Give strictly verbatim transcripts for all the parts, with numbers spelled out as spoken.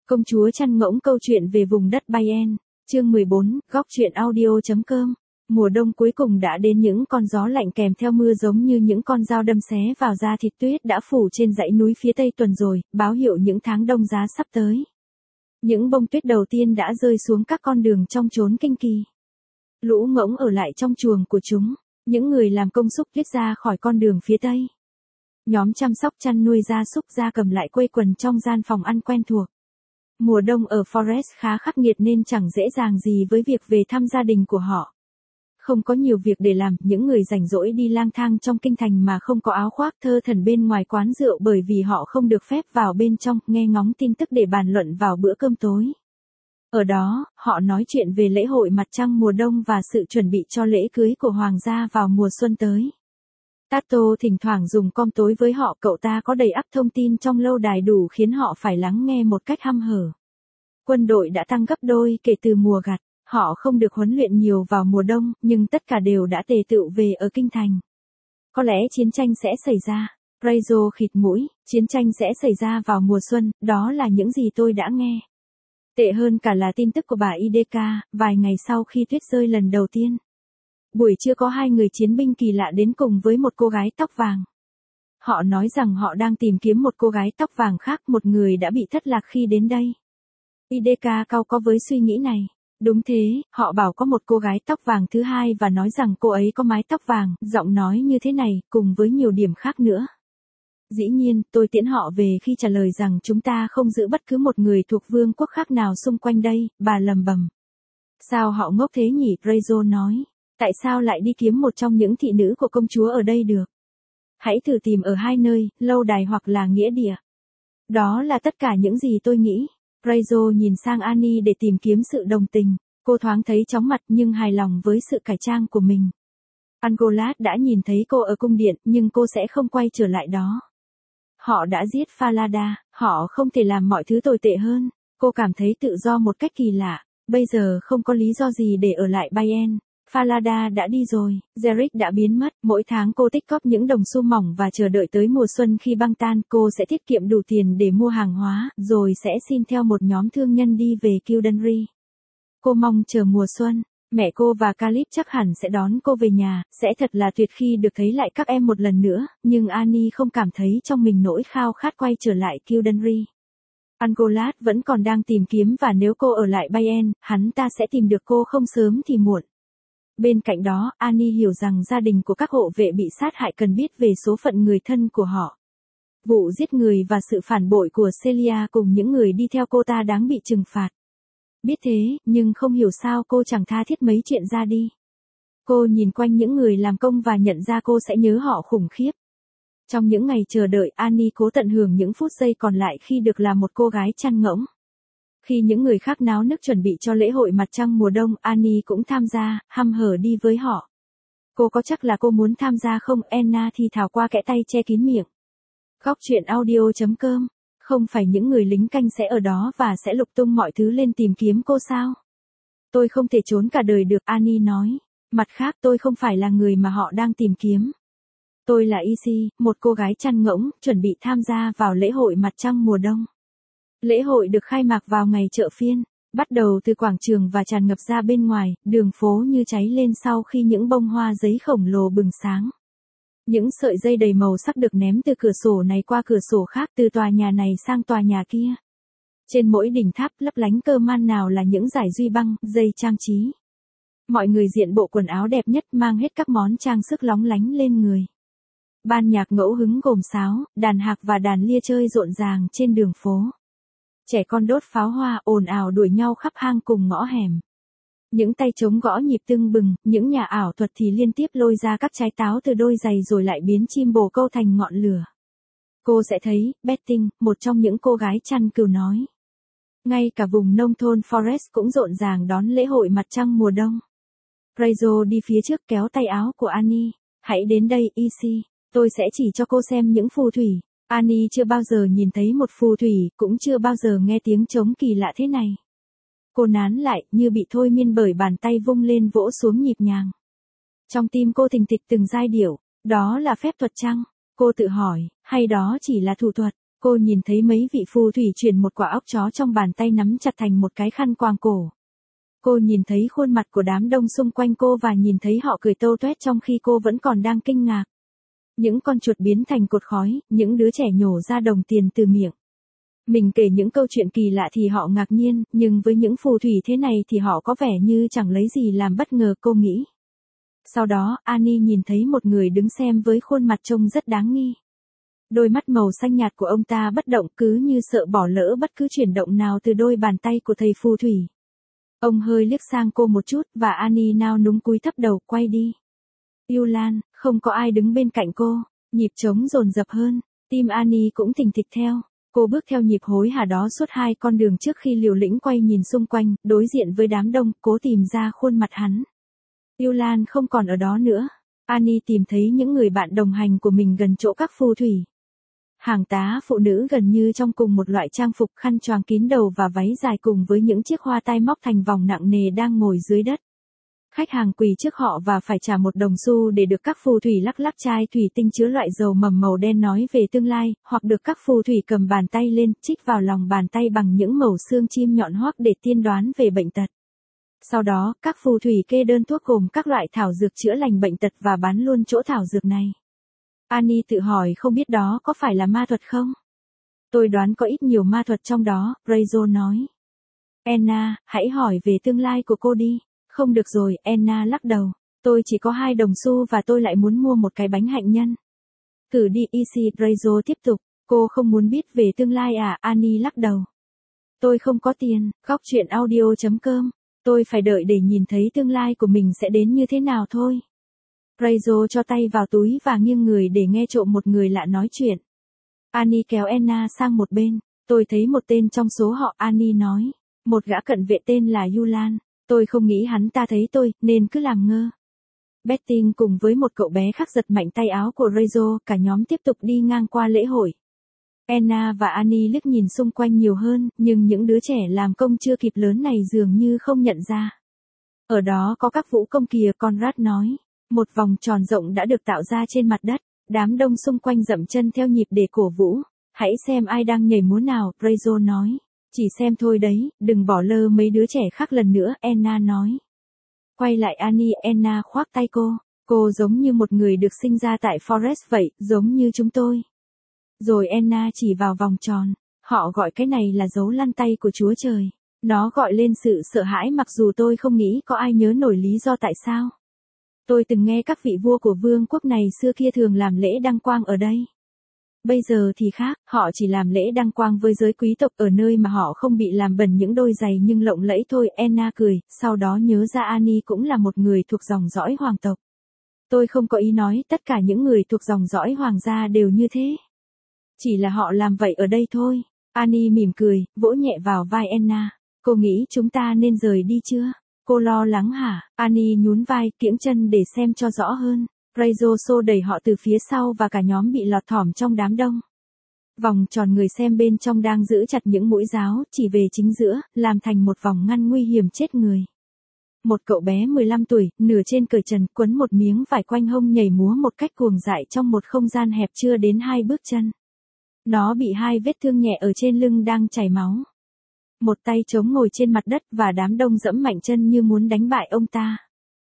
Công chúa chăn ngỗng, câu chuyện về vùng đất Bayern, chương mười bốn, góc truyện audio.com. Mùa đông cuối cùng đã đến, những con gió lạnh kèm theo mưa giống như những con dao đâm xé vào da thịt. Tuyết đã phủ trên dãy núi phía tây tuần rồi, báo hiệu những tháng đông giá sắp tới. Những bông tuyết đầu tiên đã rơi xuống các con đường trong chốn kinh kỳ. Lũ ngỗng ở lại trong chuồng của chúng, những người làm công xúc tuyết ra khỏi con đường phía tây. Nhóm chăm sóc chăn nuôi gia súc gia cầm lại quây quần trong gian phòng ăn quen thuộc. Mùa đông ở Forest khá khắc nghiệt nên chẳng dễ dàng gì với việc về thăm gia đình của họ. Không có nhiều việc để làm, những người rảnh rỗi đi lang thang trong kinh thành mà không có áo khoác thơ thẩn bên ngoài quán rượu, bởi vì họ không được phép vào bên trong nghe ngóng tin tức để bàn luận vào bữa cơm tối. Ở đó, họ nói chuyện về lễ hội mặt trăng mùa đông và sự chuẩn bị cho lễ cưới của hoàng gia vào mùa xuân tới. Tato thỉnh thoảng dùng com tối với họ, cậu ta có đầy ắp thông tin trong lâu đài đủ khiến họ phải lắng nghe một cách hăm hở. Quân đội đã tăng gấp đôi kể từ mùa gặt, họ không được huấn luyện nhiều vào mùa đông, nhưng tất cả đều đã tề tựu về ở kinh thành. Có lẽ chiến tranh sẽ xảy ra. Raizo khịt mũi, chiến tranh sẽ xảy ra vào mùa xuân, đó là những gì tôi đã nghe. Tệ hơn cả là tin tức của bà Ideka, vài ngày sau khi tuyết rơi lần đầu tiên. Buổi trưa có hai người chiến binh kỳ lạ đến cùng với một cô gái tóc vàng. Họ nói rằng họ đang tìm kiếm một cô gái tóc vàng khác, một người đã bị thất lạc khi đến đây. Ideka cau có với suy nghĩ này. Đúng thế, họ bảo có một cô gái tóc vàng thứ hai và nói rằng cô ấy có mái tóc vàng, giọng nói như thế này, cùng với nhiều điểm khác nữa. Dĩ nhiên, tôi tiễn họ về khi trả lời rằng chúng ta không giữ bất cứ một người thuộc vương quốc khác nào xung quanh đây, bà lầm bầm. Sao họ ngốc thế nhỉ, Raizo nói. Tại sao lại đi kiếm một trong những thị nữ của công chúa ở đây được? Hãy thử tìm ở hai nơi, lâu đài hoặc là nghĩa địa. Đó là tất cả những gì tôi nghĩ. Raizo nhìn sang Annie để tìm kiếm sự đồng tình. Cô thoáng thấy chóng mặt nhưng hài lòng với sự cải trang của mình. Angolat đã nhìn thấy cô ở cung điện, nhưng cô sẽ không quay trở lại đó. Họ đã giết Falada, họ không thể làm mọi thứ tồi tệ hơn. Cô cảm thấy tự do một cách kỳ lạ. Bây giờ không có lý do gì để ở lại Bayern. Falada đã đi rồi, Zerich đã biến mất, mỗi tháng cô tích cóp những đồng xu mỏng và chờ đợi tới mùa xuân khi băng tan, cô sẽ tiết kiệm đủ tiền để mua hàng hóa, rồi sẽ xin theo một nhóm thương nhân đi về Kildare. Cô mong chờ mùa xuân, mẹ cô và Calip chắc hẳn sẽ đón cô về nhà, sẽ thật là tuyệt khi được thấy lại các em một lần nữa, nhưng Annie không cảm thấy trong mình nỗi khao khát quay trở lại Kildare. Angolat vẫn còn đang tìm kiếm và nếu cô ở lại Bayern, hắn ta sẽ tìm được cô không sớm thì muộn. Bên cạnh đó, Annie hiểu rằng gia đình của các hộ vệ bị sát hại cần biết về số phận người thân của họ. Vụ giết người và sự phản bội của Celia cùng những người đi theo cô ta đáng bị trừng phạt. Biết thế, nhưng không hiểu sao cô chẳng tha thiết mấy chuyện ra đi. Cô nhìn quanh những người làm công và nhận ra cô sẽ nhớ họ khủng khiếp. Trong những ngày chờ đợi, Annie cố tận hưởng những phút giây còn lại khi được là một cô gái chăn ngỗng. Khi những người khác náo nức chuẩn bị cho lễ hội mặt trăng mùa đông, Annie cũng tham gia, hăm hở đi với họ. Cô có chắc là cô muốn tham gia không? Anna thì thào qua kẽ tay che kín miệng. Góc truyện audio.com. Không phải những người lính canh sẽ ở đó và sẽ lục tung mọi thứ lên tìm kiếm cô sao? Tôi không thể trốn cả đời được, Annie nói. Mặt khác, tôi không phải là người mà họ đang tìm kiếm. Tôi là Izzy, một cô gái chăn ngỗng, chuẩn bị tham gia vào lễ hội mặt trăng mùa đông. Lễ hội được khai mạc vào ngày chợ phiên, bắt đầu từ quảng trường và tràn ngập ra bên ngoài, đường phố như cháy lên sau khi những bông hoa giấy khổng lồ bừng sáng. Những sợi dây đầy màu sắc được ném từ cửa sổ này qua cửa sổ khác, từ tòa nhà này sang tòa nhà kia. Trên mỗi đỉnh tháp lấp lánh cơ man nào là những dải duy băng, dây trang trí. Mọi người diện bộ quần áo đẹp nhất, mang hết các món trang sức lóng lánh lên người. Ban nhạc ngẫu hứng gồm sáo, đàn hạc và đàn lia chơi rộn ràng trên đường phố. Trẻ con đốt pháo hoa ồn ào đuổi nhau khắp hang cùng ngõ hẻm. Những tay trống gõ nhịp tưng bừng, những nhà ảo thuật thì liên tiếp lôi ra các trái táo từ đôi giày rồi lại biến chim bồ câu thành ngọn lửa. Cô sẽ thấy, Betting, một trong những cô gái chăn cừu nói. Ngay cả vùng nông thôn Forest cũng rộn ràng đón lễ hội mặt trăng mùa đông. Raizo đi phía trước kéo tay áo của Annie. Hãy đến đây, Izzy, tôi sẽ chỉ cho cô xem những phù thủy. Annie chưa bao giờ nhìn thấy một phù thủy, cũng chưa bao giờ nghe tiếng trống kỳ lạ thế này. Cô nán lại, như bị thôi miên bởi bàn tay vung lên vỗ xuống nhịp nhàng. Trong tim cô thình thịch từng giai điệu, đó là phép thuật chăng? Cô tự hỏi, hay đó chỉ là thủ thuật? Cô nhìn thấy mấy vị phù thủy chuyển một quả óc chó trong bàn tay nắm chặt thành một cái khăn quàng cổ. Cô nhìn thấy khuôn mặt của đám đông xung quanh cô và nhìn thấy họ cười tâu tuét trong khi cô vẫn còn đang kinh ngạc. Những con chuột biến thành cột khói, những đứa trẻ nhổ ra đồng tiền từ miệng. Mình kể những câu chuyện kỳ lạ thì họ ngạc nhiên, nhưng với những phù thủy thế này thì họ có vẻ như chẳng lấy gì làm bất ngờ, cô nghĩ. Sau đó, Annie nhìn thấy một người đứng xem với khuôn mặt trông rất đáng nghi. Đôi mắt màu xanh nhạt của ông ta bất động, cứ như sợ bỏ lỡ bất cứ chuyển động nào từ đôi bàn tay của thầy phù thủy. Ông hơi liếc sang cô một chút và Annie nao núng cúi thấp đầu, quay đi. Yulan, không có ai đứng bên cạnh cô, nhịp trống dồn dập hơn, tim Annie cũng thình thịch theo. Cô bước theo nhịp hối hả đó suốt hai con đường trước khi liều lĩnh quay nhìn xung quanh, đối diện với đám đông, cố tìm ra khuôn mặt hắn. Yulan không còn ở đó nữa. Annie tìm thấy những người bạn đồng hành của mình gần chỗ các phù thủy. Hàng tá phụ nữ gần như trong cùng một loại trang phục, khăn choàng kín đầu và váy dài cùng với những chiếc hoa tai móc thành vòng nặng nề đang ngồi dưới đất. Khách hàng quỳ trước họ và phải trả một đồng xu để được các phù thủy lắc lắc chai thủy tinh chứa loại dầu mầm màu đen nói về tương lai, hoặc được các phù thủy cầm bàn tay lên, chích vào lòng bàn tay bằng những mẩu xương chim nhọn hoắt để tiên đoán về bệnh tật. Sau đó, các phù thủy kê đơn thuốc gồm các loại thảo dược chữa lành bệnh tật và bán luôn chỗ thảo dược này. Annie tự hỏi không biết đó có phải là ma thuật không? Tôi đoán có ít nhiều ma thuật trong đó, Rachel nói. Anna, hãy hỏi về tương lai của cô đi. Không được rồi, Anna lắc đầu. Tôi chỉ có hai đồng xu và tôi lại muốn mua một cái bánh hạnh nhân. Cử đi easy, Rachel tiếp tục. Cô không muốn biết về tương lai à? Annie lắc đầu. Tôi không có tiền, góc chuyện audio chấm com. Tôi phải đợi để nhìn thấy tương lai của mình sẽ đến như thế nào thôi. Rachel cho tay vào túi và nghiêng người để nghe trộm một người lạ nói chuyện. Annie kéo Anna sang một bên. Tôi thấy một tên trong số họ, Annie nói. Một gã cận vệ tên là Yulan. Tôi không nghĩ hắn ta thấy tôi, nên cứ làm ngơ. Betting cùng với một cậu bé khác giật mạnh tay áo của Rachel, cả nhóm tiếp tục đi ngang qua lễ hội. Anna và Annie liếc nhìn xung quanh nhiều hơn, nhưng những đứa trẻ làm công chưa kịp lớn này dường như không nhận ra. Ở đó có các vũ công kìa, Conrad nói. Một vòng tròn rộng đã được tạo ra trên mặt đất, đám đông xung quanh dậm chân theo nhịp để cổ vũ. Hãy xem ai đang nhảy múa nào, Rachel nói. Chỉ xem thôi đấy, đừng bỏ lơ mấy đứa trẻ khác lần nữa, Anna nói. Quay lại Annie, Anna khoác tay cô. Cô giống như một người được sinh ra tại Forest vậy, giống như chúng tôi. Rồi Anna chỉ vào vòng tròn. Họ gọi cái này là dấu lăn tay của Chúa Trời. Nó gọi lên sự sợ hãi mặc dù tôi không nghĩ có ai nhớ nổi lý do tại sao. Tôi từng nghe các vị vua của vương quốc này xưa kia thường làm lễ đăng quang ở đây. Bây giờ thì khác, họ chỉ làm lễ đăng quang với giới quý tộc ở nơi mà họ không bị làm bẩn những đôi giày nhưng lộng lẫy thôi. Anna cười, sau đó nhớ ra Annie cũng là một người thuộc dòng dõi hoàng tộc. Tôi không có ý nói tất cả những người thuộc dòng dõi hoàng gia đều như thế. Chỉ là họ làm vậy ở đây thôi. Annie mỉm cười, vỗ nhẹ vào vai Anna. Cô nghĩ chúng ta nên rời đi chưa? Cô lo lắng hả? Annie nhún vai, kiễng chân để xem cho rõ hơn. Rachel xô đẩy họ từ phía sau và cả nhóm bị lọt thỏm trong đám đông. Vòng tròn người xem bên trong đang giữ chặt những mũi giáo, chỉ về chính giữa, làm thành một vòng ngăn nguy hiểm chết người. Một cậu bé mười lăm tuổi, nửa trên cởi trần, quấn một miếng vải quanh hông nhảy múa một cách cuồng dại trong một không gian hẹp chưa đến hai bước chân. Nó bị hai vết thương nhẹ ở trên lưng đang chảy máu. Một tay chống ngồi trên mặt đất và đám đông dẫm mạnh chân như muốn đánh bại ông ta.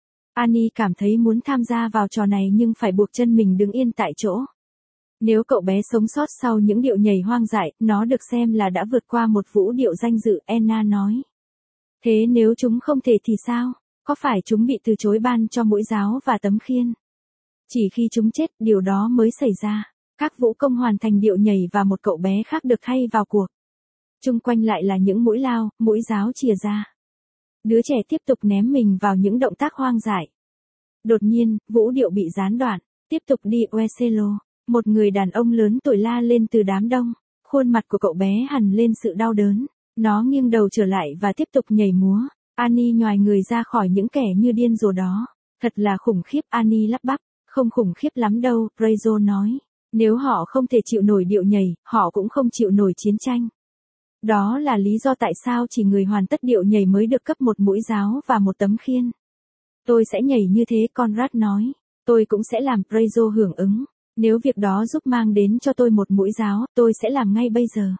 Annie cảm thấy muốn tham gia vào trò này nhưng phải buộc chân mình đứng yên tại chỗ. Nếu cậu bé sống sót sau những điệu nhảy hoang dại, nó được xem là đã vượt qua một vũ điệu danh dự, Anna nói. Thế nếu chúng không thể thì sao? Có phải chúng bị từ chối ban cho mũi giáo và tấm khiên? Chỉ khi chúng chết, điều đó mới xảy ra. Các vũ công hoàn thành điệu nhảy và một cậu bé khác được thay vào cuộc. Chung quanh lại là những mũi lao, mũi giáo chìa ra. Đứa trẻ tiếp tục ném mình vào những động tác hoang dại. Đột nhiên, vũ điệu bị gián đoạn. Tiếp tục đi Oeselo. Một người đàn ông lớn tuổi la lên từ đám đông. Khuôn mặt của cậu bé hằn lên sự đau đớn. Nó nghiêng đầu trở lại và tiếp tục nhảy múa. Annie nhoài người ra khỏi những kẻ như điên rồ đó. Thật là khủng khiếp, Annie lắp bắp. Không khủng khiếp lắm đâu, Rachel nói. Nếu họ không thể chịu nổi điệu nhảy, họ cũng không chịu nổi chiến tranh. Đó là lý do tại sao chỉ người hoàn tất điệu nhảy mới được cấp một mũi giáo và một tấm khiên. Tôi sẽ nhảy như thế, Conrad nói. Tôi cũng sẽ làm, Rachel hưởng ứng. Nếu việc đó giúp mang đến cho tôi một mũi giáo, tôi sẽ làm ngay bây giờ.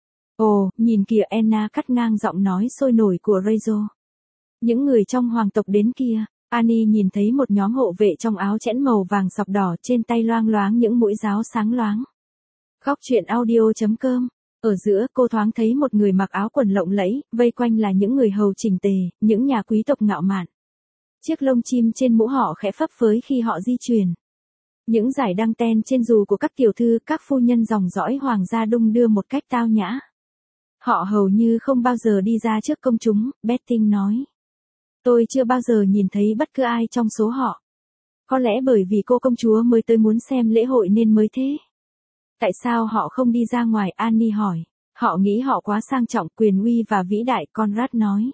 Ồ, nhìn kìa, Anna cắt ngang giọng nói sôi nổi của Rachel. Những người trong hoàng tộc đến kia. Annie nhìn thấy một nhóm hộ vệ trong áo chẽn màu vàng sọc đỏ, trên tay loang loáng những mũi giáo sáng loáng. Góc truyện audio chấm com. Ở giữa, cô thoáng thấy một người mặc áo quần lộng lẫy, vây quanh là những người hầu chỉnh tề, những nhà quý tộc ngạo mạn. Chiếc lông chim trên mũ họ khẽ phấp phới khi họ di chuyển. Những dải đăng ten trên dù của các tiểu thư, các phu nhân dòng dõi hoàng gia đung đưa một cách tao nhã. Họ hầu như không bao giờ đi ra trước công chúng, Betting nói. Tôi chưa bao giờ nhìn thấy bất cứ ai trong số họ. Có lẽ bởi vì cô công chúa mới tới muốn xem lễ hội nên mới thế. Tại sao họ không đi ra ngoài, Annie hỏi. Họ nghĩ họ quá sang trọng, quyền uy và vĩ đại, Conrad nói.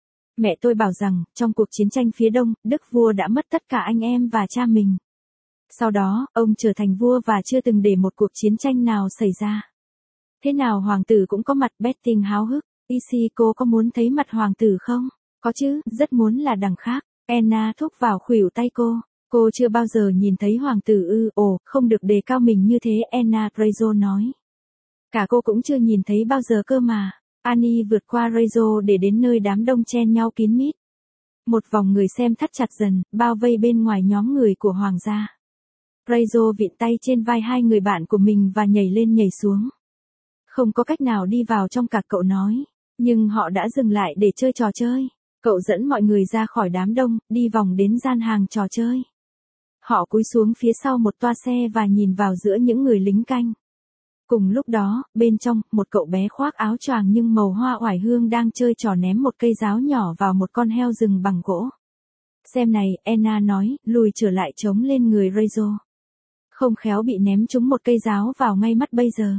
Mẹ tôi bảo rằng, trong cuộc chiến tranh phía đông, đức vua đã mất tất cả anh em và cha mình. Sau đó, ông trở thành vua và chưa từng để một cuộc chiến tranh nào xảy ra. Thế nào hoàng tử cũng có mặt, Betting háo hức. Isi, cô có muốn thấy mặt hoàng tử không? Có chứ, rất muốn là đằng khác. Anna thúc vào khuỷu tay cô. Cô chưa bao giờ nhìn thấy hoàng tử ư, ồ, không được đề cao mình như thế, Anna, Rachel nói. Cả cô cũng chưa nhìn thấy bao giờ cơ mà. Annie vượt qua Rachel để đến nơi đám đông chen nhau kín mít. Một vòng người xem thắt chặt dần, bao vây bên ngoài nhóm người của hoàng gia. Rachel vịn tay trên vai hai người bạn của mình và nhảy lên nhảy xuống. Không có cách nào đi vào trong cả, cậu nói. Nhưng họ đã dừng lại để chơi trò chơi. Cậu dẫn mọi người ra khỏi đám đông, đi vòng đến gian hàng trò chơi. Họ cúi xuống phía sau một toa xe và nhìn vào giữa những người lính canh. Cùng lúc đó, bên trong, một cậu bé khoác áo choàng nhưng màu hoa oải hương đang chơi trò ném một cây giáo nhỏ vào một con heo rừng bằng gỗ. Xem này, Anna nói, lùi trở lại chống lên người Rachel. Không khéo bị ném trúng một cây giáo vào ngay mắt bây giờ.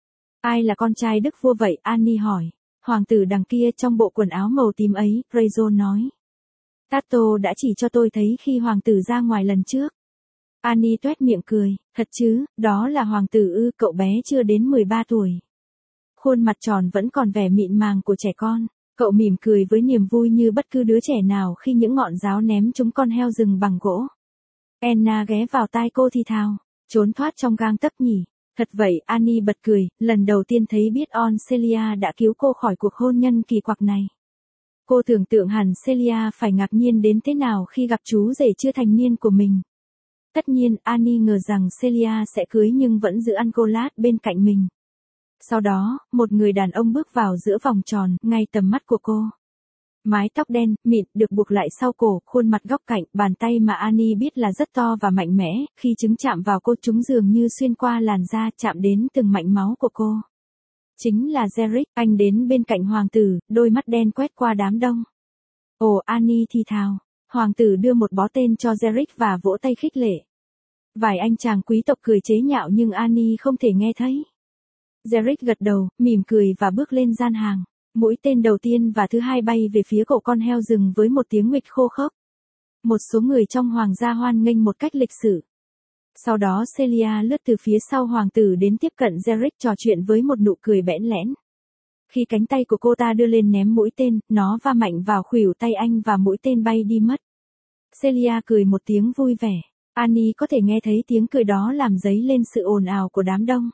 Ai là con trai đức vua vậy, Annie hỏi. Hoàng tử đằng kia trong bộ quần áo màu tím ấy, Rachel nói. Tato đã chỉ cho tôi thấy khi hoàng tử ra ngoài lần trước. Annie tuét miệng cười, thật chứ, đó là hoàng tử ư, cậu bé chưa đến mười ba tuổi. Khuôn mặt tròn vẫn còn vẻ mịn màng của trẻ con, cậu mỉm cười với niềm vui như bất cứ đứa trẻ nào khi những ngọn giáo ném trúng con heo rừng bằng gỗ. Anna ghé vào tai cô thì thào, trốn thoát trong gang tấc nhỉ. Thật vậy, Annie bật cười, lần đầu tiên thấy biết ơn Celia đã cứu cô khỏi cuộc hôn nhân kỳ quặc này. Cô tưởng tượng hẳn Celia phải ngạc nhiên đến thế nào khi gặp chú rể chưa thành niên của mình. Tất nhiên, Annie ngờ rằng Celia sẽ cưới nhưng vẫn giữ Ancolat bên cạnh mình. Sau đó, một người đàn ông bước vào giữa vòng tròn, ngay tầm mắt của cô. Mái tóc đen, mịn, được buộc lại sau cổ, khuôn mặt góc cạnh, bàn tay mà Annie biết là rất to và mạnh mẽ, khi chúng chạm vào cô chúng dường như xuyên qua làn da, chạm đến từng mạch máu của cô. Chính là Derek, anh đến bên cạnh hoàng tử, đôi mắt đen quét qua đám đông. Ồ, Annie thì thào. Hoàng tử đưa một bó tên cho Derek và vỗ tay khích lệ. Vài anh chàng quý tộc cười chế nhạo nhưng Annie không thể nghe thấy. Derek gật đầu, mỉm cười và bước lên gian hàng. Mũi tên đầu tiên và thứ hai bay về phía cổ con heo rừng với một tiếng nguỵch khô khốc. Một số người trong hoàng gia hoan nghênh một cách lịch sự. Sau đó Celia lướt từ phía sau hoàng tử đến tiếp cận Derek trò chuyện với một nụ cười bẽn lẽn. Khi cánh tay của cô ta đưa lên ném mũi tên, nó va mạnh vào khuỷu tay anh và mũi tên bay đi mất. Celia cười một tiếng vui vẻ. Annie có thể nghe thấy tiếng cười đó làm dấy lên sự ồn ào của đám đông.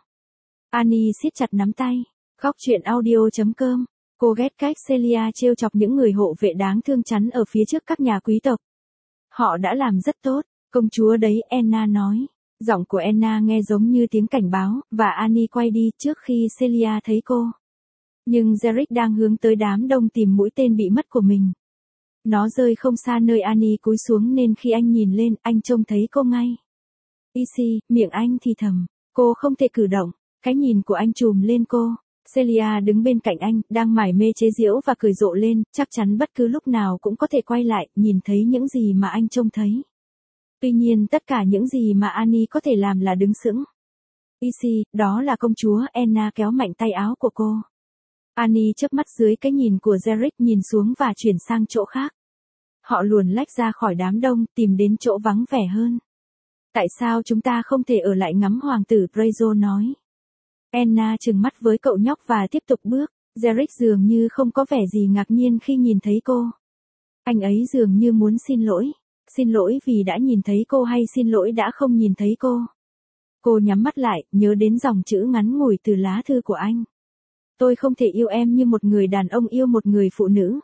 Annie siết chặt nắm tay. Góc truyện audio chấm com. Cô ghét cách Celia trêu chọc những người hộ vệ đáng thương chắn ở phía trước các nhà quý tộc. Họ đã làm rất tốt, công chúa đấy, Anna nói. Giọng của Anna nghe giống như tiếng cảnh báo, và Annie quay đi trước khi Celia thấy cô. Nhưng Derek đang hướng tới đám đông tìm mũi tên bị mất của mình. Nó rơi không xa nơi Annie cúi xuống nên khi anh nhìn lên, anh trông thấy cô ngay. Isi, miệng anh thì thầm, cô không thể cử động, cái nhìn của anh trùm lên cô. Celia đứng bên cạnh anh, đang mải mê chế giễu và cười rộ lên, chắc chắn bất cứ lúc nào cũng có thể quay lại, nhìn thấy những gì mà anh trông thấy. Tuy nhiên tất cả những gì mà Annie có thể làm là đứng sững. Isi, đó là công chúa, Anna kéo mạnh tay áo của cô. Annie chớp mắt dưới cái nhìn của Derek, nhìn xuống và chuyển sang chỗ khác. Họ luồn lách ra khỏi đám đông, tìm đến chỗ vắng vẻ hơn. Tại sao chúng ta không thể ở lại ngắm hoàng tử, Rachel nói. Anna trừng mắt với cậu nhóc và tiếp tục bước. Derek dường như không có vẻ gì ngạc nhiên khi nhìn thấy cô. Anh ấy dường như muốn xin lỗi. Xin lỗi vì đã nhìn thấy cô hay xin lỗi đã không nhìn thấy cô? Cô nhắm mắt lại, nhớ đến dòng chữ ngắn ngủi từ lá thư của anh. Tôi không thể yêu em như một người đàn ông yêu một người phụ nữ.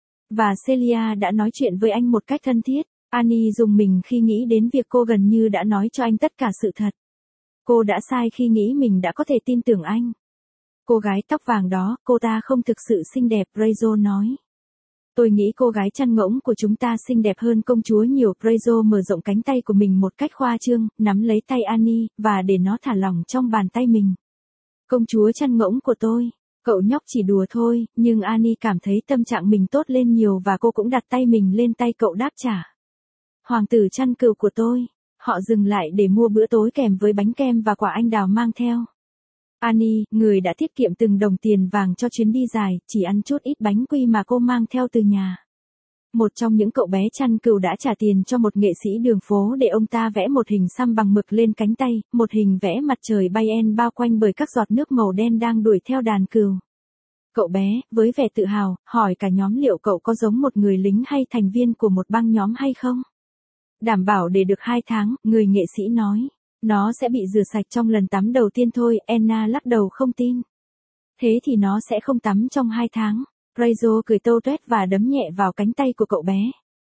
Và Celia đã nói chuyện với anh một cách thân thiết. Annie dùng mình khi nghĩ đến việc cô gần như đã nói cho anh tất cả sự thật. Cô đã sai khi nghĩ mình đã có thể tin tưởng anh. Cô gái tóc vàng đó, cô ta không thực sự xinh đẹp, Rachel nói. Tôi nghĩ cô gái chăn ngỗng của chúng ta xinh đẹp hơn công chúa nhiều. Rachel mở rộng cánh tay của mình một cách khoa trương, nắm lấy tay Annie, và để nó thả lỏng trong bàn tay mình. Công chúa chăn ngỗng của tôi. Cậu nhóc chỉ đùa thôi, nhưng Annie cảm thấy tâm trạng mình tốt lên nhiều và cô cũng đặt tay mình lên tay cậu đáp trả. Hoàng tử chăn cừu của tôi. Họ dừng lại để mua bữa tối kèm với bánh kem và quả anh đào mang theo. Annie, người đã tiết kiệm từng đồng tiền vàng cho chuyến đi dài, chỉ ăn chút ít bánh quy mà cô mang theo từ nhà. Một trong những cậu bé chăn cừu đã trả tiền cho một nghệ sĩ đường phố để ông ta vẽ một hình xăm bằng mực lên cánh tay, một hình vẽ mặt trời Bayern bao quanh bởi các giọt nước màu đen đang đuổi theo đàn cừu. Cậu bé, với vẻ tự hào, hỏi cả nhóm liệu cậu có giống một người lính hay thành viên của một băng nhóm hay không? Đảm bảo để được hai tháng, người nghệ sĩ nói. Nó sẽ bị rửa sạch trong lần tắm đầu tiên thôi, Anna lắc đầu không tin. Thế thì nó sẽ không tắm trong hai tháng. Rachel cười tâu tuét và đấm nhẹ vào cánh tay của cậu bé.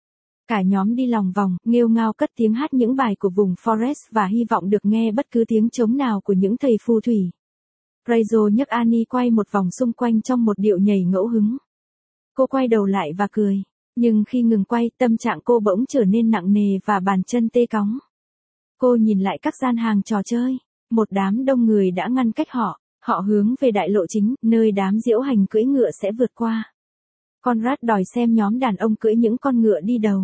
Cả nhóm đi lòng vòng, nghêu ngao cất tiếng hát những bài của vùng Forest và hy vọng được nghe bất cứ tiếng trống nào của những thầy phù thủy. Rachel nhấc Annie quay một vòng xung quanh trong một điệu nhảy ngẫu hứng. Cô quay đầu lại và cười. Nhưng khi ngừng quay, tâm trạng cô bỗng trở nên nặng nề và bàn chân tê cóng. Cô nhìn lại các gian hàng trò chơi. Một đám đông người đã ngăn cách họ. Họ hướng về đại lộ chính, nơi đám diễu hành cưỡi ngựa sẽ vượt qua. Conrad đòi xem nhóm đàn ông cưỡi những con ngựa đi đầu.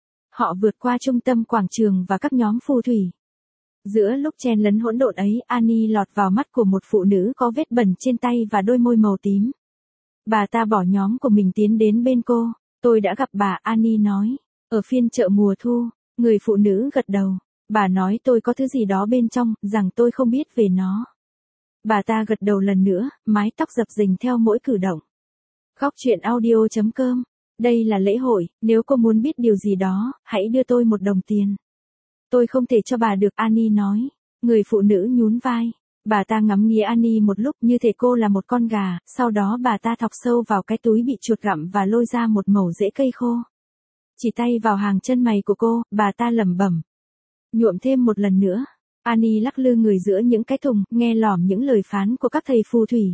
Họ vượt qua trung tâm quảng trường và các nhóm phù thủy. Giữa lúc chen lấn hỗn độn ấy, Annie lọt vào mắt của một phụ nữ có vết bẩn trên tay và đôi môi màu tím. Bà ta bỏ nhóm của mình tiến đến bên cô. Tôi đã gặp bà, Annie nói. Ở phiên chợ mùa thu, người phụ nữ gật đầu. Bà nói tôi có thứ gì đó bên trong, rằng tôi không biết về nó. Bà ta gật đầu lần nữa, mái tóc dập dềnh theo mỗi cử động. Góc truyện audio chấm com. Đây là lễ hội, nếu cô muốn biết điều gì đó, hãy đưa tôi một đồng tiền. Tôi không thể cho bà được, Annie nói. Người phụ nữ nhún vai. Bà ta ngắm nghía Annie một lúc như thể cô là một con gà, sau đó bà ta thọc sâu vào cái túi bị chuột gặm và lôi ra một mẩu rễ cây khô. Chỉ tay vào hàng chân mày của cô, bà ta lẩm bẩm. Nhuộm thêm một lần nữa. Annie lắc lư người giữa những cái thùng, nghe lỏm những lời phán của các thầy phù thủy.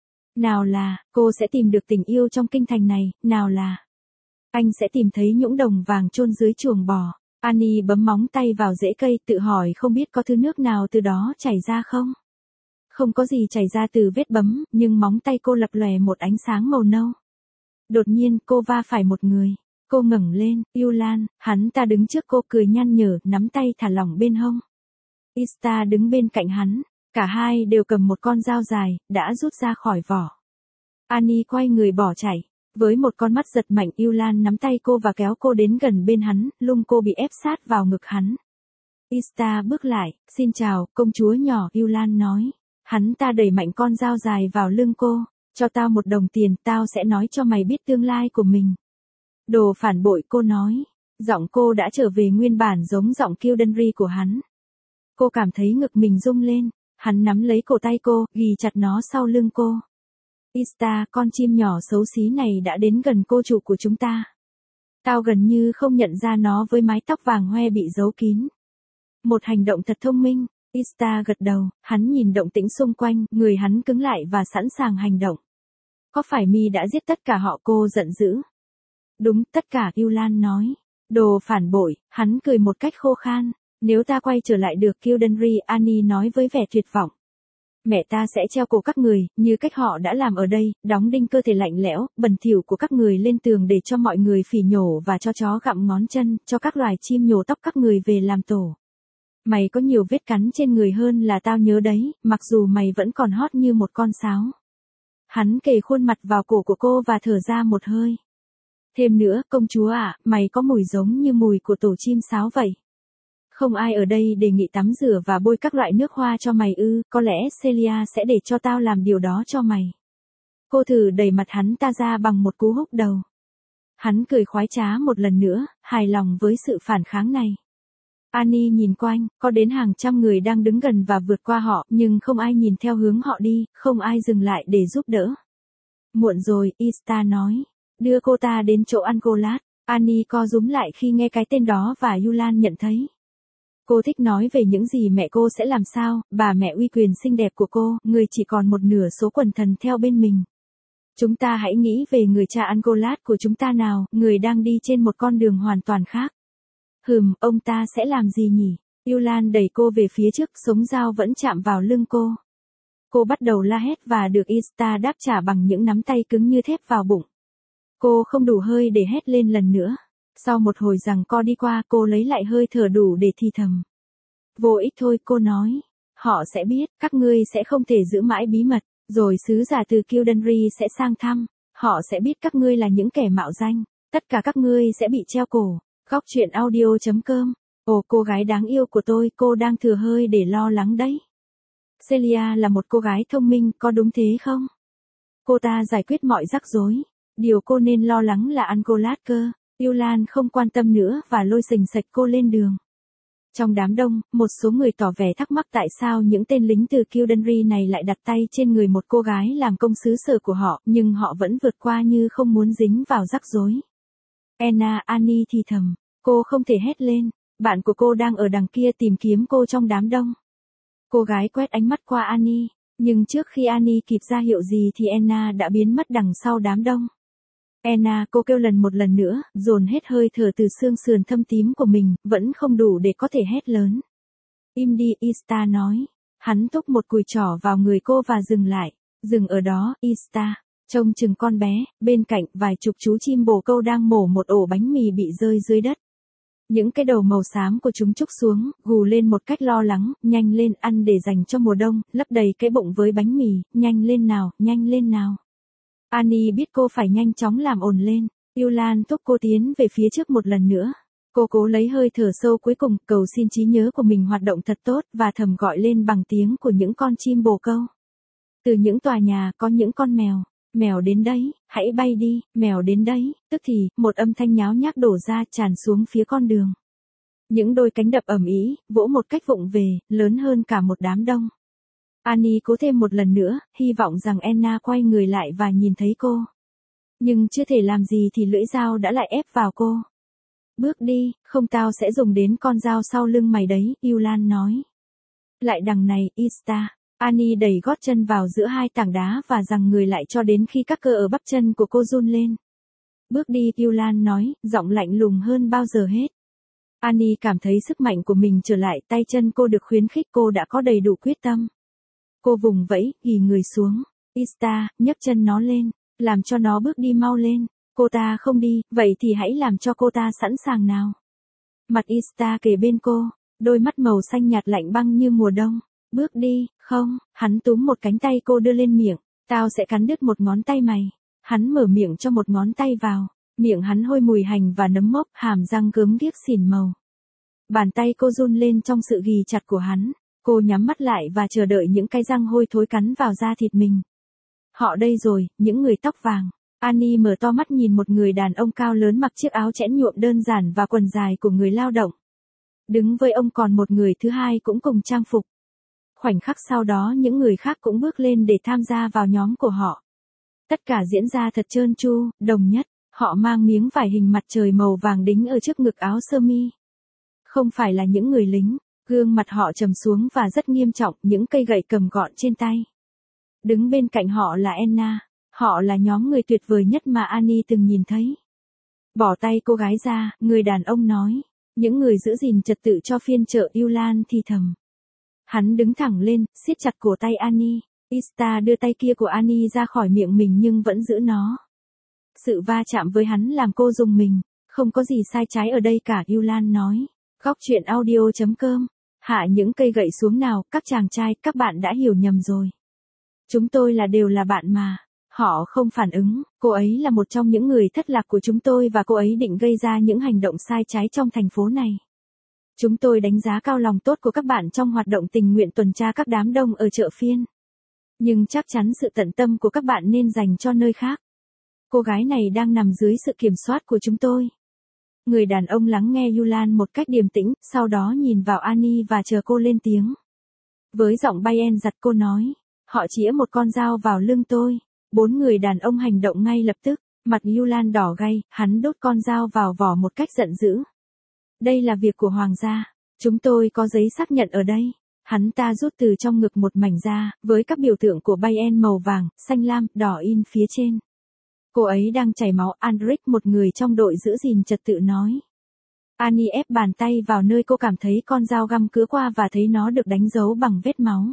Nào là, cô sẽ tìm được tình yêu trong kinh thành này, nào là, anh sẽ tìm thấy nhũng đồng vàng chôn dưới chuồng bò. Annie bấm móng tay vào rễ cây, tự hỏi không biết có thứ nước nào từ đó chảy ra không. Không có gì chảy ra từ vết bấm, nhưng móng tay cô lập lòe một ánh sáng màu nâu. Đột nhiên, cô va phải một người. Cô ngẩng lên, Yulan, hắn ta đứng trước cô cười nhăn nhở, nắm tay thả lỏng bên hông. Ista đứng bên cạnh hắn, cả hai đều cầm một con dao dài, đã rút ra khỏi vỏ. Annie quay người bỏ chạy, với một con mắt giật mạnh Yulan nắm tay cô và kéo cô đến gần bên hắn, lưng cô bị ép sát vào ngực hắn. Ista bước lại, xin chào, công chúa nhỏ, Yulan nói. Hắn ta đẩy mạnh con dao dài vào lưng cô, cho tao một đồng tiền, tao sẽ nói cho mày biết tương lai của mình. Đồ phản bội, cô nói. Giọng cô đã trở về nguyên bản giống giọng Kildare của hắn. Cô cảm thấy ngực mình rung lên, hắn nắm lấy cổ tay cô, ghì chặt nó sau lưng cô. Ista, con chim nhỏ xấu xí này đã đến gần cô chủ của chúng ta. Tao gần như không nhận ra nó với mái tóc vàng hoe bị giấu kín. Một hành động thật thông minh. Ista gật đầu, hắn nhìn động tĩnh xung quanh, người hắn cứng lại và sẵn sàng hành động. Có phải Mi đã giết tất cả họ, cô giận dữ? Đúng, tất cả, Yulan nói. Đồ phản bội, hắn cười một cách khô khan. Nếu ta quay trở lại được, Kildare, Annie nói với vẻ tuyệt vọng. Mẹ ta sẽ treo cổ các người, như cách họ đã làm ở đây, đóng đinh cơ thể lạnh lẽo, bẩn thỉu của các người lên tường để cho mọi người phỉ nhổ và cho chó gặm ngón chân, cho các loài chim nhổ tóc các người về làm tổ. Mày có nhiều vết cắn trên người hơn là tao nhớ đấy, mặc dù mày vẫn còn hót như một con sáo. Hắn kề khuôn mặt vào cổ của cô và thở ra một hơi. Thêm nữa, công chúa ạ, mày có mùi giống như mùi của tổ chim sáo vậy. Không ai ở đây đề nghị tắm rửa và bôi các loại nước hoa cho mày ư, có lẽ Celia sẽ để cho tao làm điều đó cho mày. Cô thử đẩy mặt hắn ta ra bằng một cú húc đầu. Hắn cười khoái trá một lần nữa, hài lòng với sự phản kháng này. Annie nhìn quanh, có đến hàng trăm người đang đứng gần và vượt qua họ, nhưng không ai nhìn theo hướng họ đi, không ai dừng lại để giúp đỡ. Muộn rồi, Ista nói. Đưa cô ta đến chỗ ăn cô lát. Annie co rúm lại khi nghe cái tên đó và Yulan nhận thấy. Cô thích nói về những gì mẹ cô sẽ làm sao, bà mẹ uy quyền xinh đẹp của cô, người chỉ còn một nửa số quần thần theo bên mình. Chúng ta hãy nghĩ về người cha ăn cô lát của chúng ta nào, người đang đi trên một con đường hoàn toàn khác. Hừm, ông ta sẽ làm gì nhỉ? Yulan đẩy cô về phía trước, sống dao vẫn chạm vào lưng cô. Cô bắt đầu la hét và được Ista đáp trả bằng những nắm tay cứng như thép vào bụng. Cô không đủ hơi để hét lên lần nữa. Sau một hồi giằng co đi qua, cô lấy lại hơi thở đủ để thì thầm. Vô ích thôi, cô nói. Họ sẽ biết, các ngươi sẽ không thể giữ mãi bí mật, rồi sứ giả từ Kildenry sẽ sang thăm. Họ sẽ biết các ngươi là những kẻ mạo danh. Tất cả các ngươi sẽ bị treo cổ. Góc truyện audio chấm com. Ồ, cô gái đáng yêu của tôi, cô đang thừa hơi để lo lắng đấy. Celia là một cô gái thông minh, có đúng thế không? Cô ta giải quyết mọi rắc rối. Điều cô nên lo lắng là ăn cô lát cơ. Yulan không quan tâm nữa và lôi sình sạch cô lên đường. Trong đám đông, một số người tỏ vẻ thắc mắc tại sao những tên lính từ Kildenry này lại đặt tay trên người một cô gái làm công xứ sở của họ, nhưng họ vẫn vượt qua như không muốn dính vào rắc rối. Anna, Annie thì thầm. Cô không thể hét lên. Bạn của cô đang ở đằng kia tìm kiếm cô trong đám đông. Cô gái quét ánh mắt qua Annie, nhưng trước khi Annie kịp ra hiệu gì thì Anna đã biến mất đằng sau đám đông. Anna, cô kêu lần một lần nữa, dồn hết hơi thở từ xương sườn thâm tím của mình, vẫn không đủ để có thể hét lớn. Im đi, Ista nói. Hắn thúc một cùi trỏ vào người cô và dừng lại. Dừng ở đó, Ista. Trông chừng con bé, bên cạnh vài chục chú chim bồ câu đang mổ một ổ bánh mì bị rơi dưới đất. Những cái đầu màu xám của chúng trúc xuống, gù lên một cách lo lắng, nhanh lên ăn để dành cho mùa đông, lấp đầy cái bụng với bánh mì, nhanh lên nào, nhanh lên nào. Annie biết cô phải nhanh chóng làm ồn lên. Yulan thúc cô tiến về phía trước một lần nữa. Cô cố lấy hơi thở sâu cuối cùng, cầu xin trí nhớ của mình hoạt động thật tốt, và thầm gọi lên bằng tiếng của những con chim bồ câu. Từ những tòa nhà có những con mèo. Mèo đến đấy, hãy bay đi, mèo đến đấy, tức thì, một âm thanh nháo nhác đổ ra tràn xuống phía con đường. Những đôi cánh đập ầm ĩ, vỗ một cách vụng về, lớn hơn cả một đám đông. Annie cố thêm một lần nữa, hy vọng rằng Anna quay người lại và nhìn thấy cô. Nhưng chưa thể làm gì thì lưỡi dao đã lại ép vào cô. Bước đi, không tao sẽ dùng đến con dao sau lưng mày đấy, Yulan nói. Lại đằng này, Ista. Annie đẩy gót chân vào giữa hai tảng đá và giằng người lại cho đến khi các cơ ở bắp chân của cô run lên. Bước đi, Yulan nói, giọng lạnh lùng hơn bao giờ hết. Annie cảm thấy sức mạnh của mình trở lại, tay chân cô được khuyến khích, cô đã có đầy đủ quyết tâm. Cô vùng vẫy, ghì người xuống. Ista, nhấc chân nó lên, làm cho nó bước đi mau lên. Cô ta không đi, vậy thì hãy làm cho cô ta sẵn sàng nào. Mặt Ista kề bên cô, đôi mắt màu xanh nhạt lạnh băng như mùa đông. Bước đi, không, hắn túm một cánh tay cô đưa lên miệng, tao sẽ cắn đứt một ngón tay mày. Hắn mở miệng cho một ngón tay vào, miệng hắn hôi mùi hành và nấm mốc, hàm răng gớm ghiếc xỉn màu. Bàn tay cô run lên trong sự ghì chặt của hắn, cô nhắm mắt lại và chờ đợi những cái răng hôi thối cắn vào da thịt mình. Họ đây rồi, những người tóc vàng. Annie mở to mắt nhìn một người đàn ông cao lớn mặc chiếc áo chẽn nhuộm đơn giản và quần dài của người lao động. Đứng với ông còn một người thứ hai cũng cùng trang phục. Khoảnh khắc sau đó những người khác cũng bước lên để tham gia vào nhóm của họ. Tất cả diễn ra thật trơn tru, đồng nhất, họ mang miếng vải hình mặt trời màu vàng đính ở trước ngực áo sơ mi. Không phải là những người lính, gương mặt họ trầm xuống và rất nghiêm trọng, những cây gậy cầm gọn trên tay. Đứng bên cạnh họ là Anna, họ là nhóm người tuyệt vời nhất mà Annie từng nhìn thấy. Bỏ tay cô gái ra, người đàn ông nói, những người giữ gìn trật tự cho phiên chợ Yulan thì thầm. Hắn đứng thẳng lên, siết chặt cổ tay Annie. Ista đưa tay kia của Annie ra khỏi miệng mình nhưng vẫn giữ nó. Sự va chạm với hắn làm cô rùng mình. Không có gì sai trái ở đây cả, Yulan nói. Góc truyện audio chấm com. Hạ những cây gậy xuống nào, các chàng trai, các bạn đã hiểu nhầm rồi. Chúng tôi là đều là bạn mà. Họ không phản ứng, cô ấy là một trong những người thất lạc của chúng tôi và cô ấy định gây ra những hành động sai trái trong thành phố này. Chúng tôi đánh giá cao lòng tốt của các bạn trong hoạt động tình nguyện tuần tra các đám đông ở chợ phiên. Nhưng chắc chắn sự tận tâm của các bạn nên dành cho nơi khác. Cô gái này đang nằm dưới sự kiểm soát của chúng tôi. Người đàn ông lắng nghe Yulan một cách điềm tĩnh, sau đó nhìn vào Annie và chờ cô lên tiếng. Với giọng Bayern giật cô nói, họ chĩa một con dao vào lưng tôi. Bốn người đàn ông hành động ngay lập tức, mặt Yulan đỏ gay, hắn đốt con dao vào vỏ một cách giận dữ. Đây là việc của hoàng gia, chúng tôi có giấy xác nhận ở đây. Hắn ta rút từ trong ngực một mảnh da, với các biểu tượng của Bayern màu vàng, xanh lam, đỏ in phía trên. Cô ấy đang chảy máu, Andric, một người trong đội giữ gìn trật tự nói. Annie ép bàn tay vào nơi cô cảm thấy con dao găm cứa qua và thấy nó được đánh dấu bằng vết máu.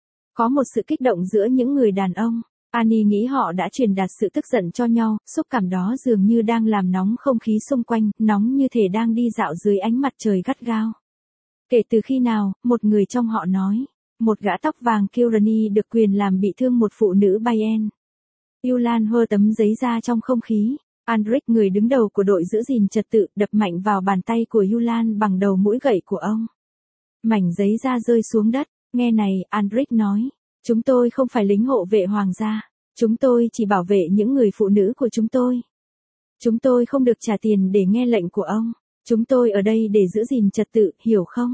Có một sự kích động giữa những người đàn ông. Annie nghĩ họ đã truyền đạt sự tức giận cho nhau, xúc cảm đó dường như đang làm nóng không khí xung quanh, nóng như thể đang đi dạo dưới ánh mặt trời gắt gao. Kể từ khi nào, một người trong họ nói, một gã tóc vàng Kilrani được quyền làm bị thương một phụ nữ Bayern. Yulan hơ tấm giấy ra trong không khí. Andric, người đứng đầu của đội giữ gìn trật tự, đập mạnh vào bàn tay của Yulan bằng đầu mũi gậy của ông. Mảnh giấy da rơi xuống đất. Nghe này, Andric nói, chúng tôi không phải lính hộ vệ hoàng gia. Chúng tôi chỉ bảo vệ những người phụ nữ của chúng tôi. Chúng tôi không được trả tiền để nghe lệnh của ông. Chúng tôi ở đây để giữ gìn trật tự, hiểu không?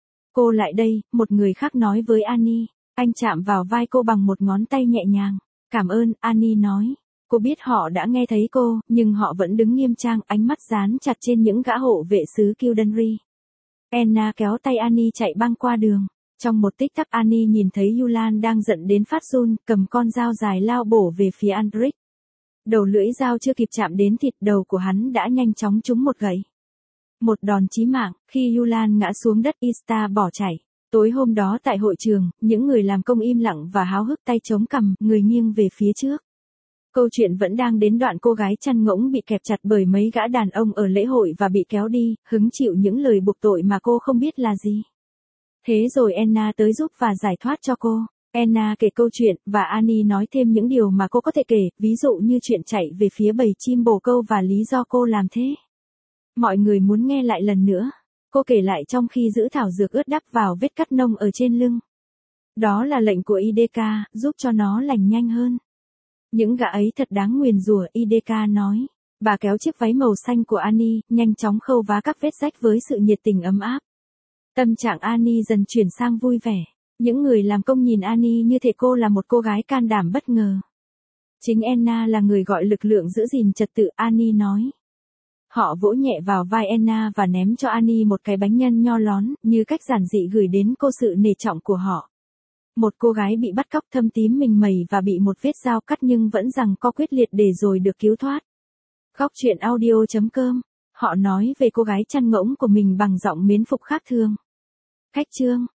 Cô lại đây, một người khác nói với Annie. Anh chạm vào vai cô bằng một ngón tay nhẹ nhàng. Cảm ơn, Annie nói. Cô biết họ đã nghe thấy cô, nhưng họ vẫn đứng nghiêm trang, ánh mắt dán chặt trên những gã hộ vệ xứ Kildenry. Anna kéo tay Annie chạy băng qua đường. Trong một tích tắc Annie nhìn thấy Yulan đang giận đến phát run, cầm con dao dài lao bổ về phía Andric. Đầu lưỡi dao chưa kịp chạm đến thịt, đầu của hắn đã nhanh chóng trúng một gậy. Một đòn chí mạng, khi Yulan ngã xuống đất, Ista bỏ chạy. Tối hôm đó tại hội trường, những người làm công im lặng và háo hức, tay chống cằm, người nghiêng về phía trước. Câu chuyện vẫn đang đến đoạn cô gái chăn ngỗng bị kẹp chặt bởi mấy gã đàn ông ở lễ hội và bị kéo đi, hứng chịu những lời buộc tội mà cô không biết là gì. Thế rồi Anna tới giúp và giải thoát cho cô. Anna kể câu chuyện, và Annie nói thêm những điều mà cô có thể kể, ví dụ như chuyện chạy về phía bầy chim bồ câu và lý do cô làm thế. Mọi người muốn nghe lại lần nữa. Cô kể lại trong khi giữ thảo dược ướt đắp vào vết cắt nông ở trên lưng. Đó là lệnh của i đê ca, giúp cho nó lành nhanh hơn. Những gã ấy thật đáng nguyền rủa, i đê ca nói. Bà kéo chiếc váy màu xanh của Annie, nhanh chóng khâu vá các vết rách với sự nhiệt tình ấm áp. Tâm trạng Annie dần chuyển sang vui vẻ. Những người làm công nhìn Annie như thể cô là một cô gái can đảm bất ngờ. Chính Anna là người gọi lực lượng giữ gìn trật tự, Annie nói. Họ vỗ nhẹ vào vai Anna và ném cho Annie một cái bánh nhân nho lón, như cách giản dị gửi đến cô sự nể trọng của họ. Một cô gái bị bắt cóc thâm tím mình mẩy và bị một vết dao cắt nhưng vẫn giằng co quyết liệt để rồi được cứu thoát. Góc truyện audio chấm com. Họ nói về cô gái chăn ngỗng của mình bằng giọng mến phục khác thường. Khách chương.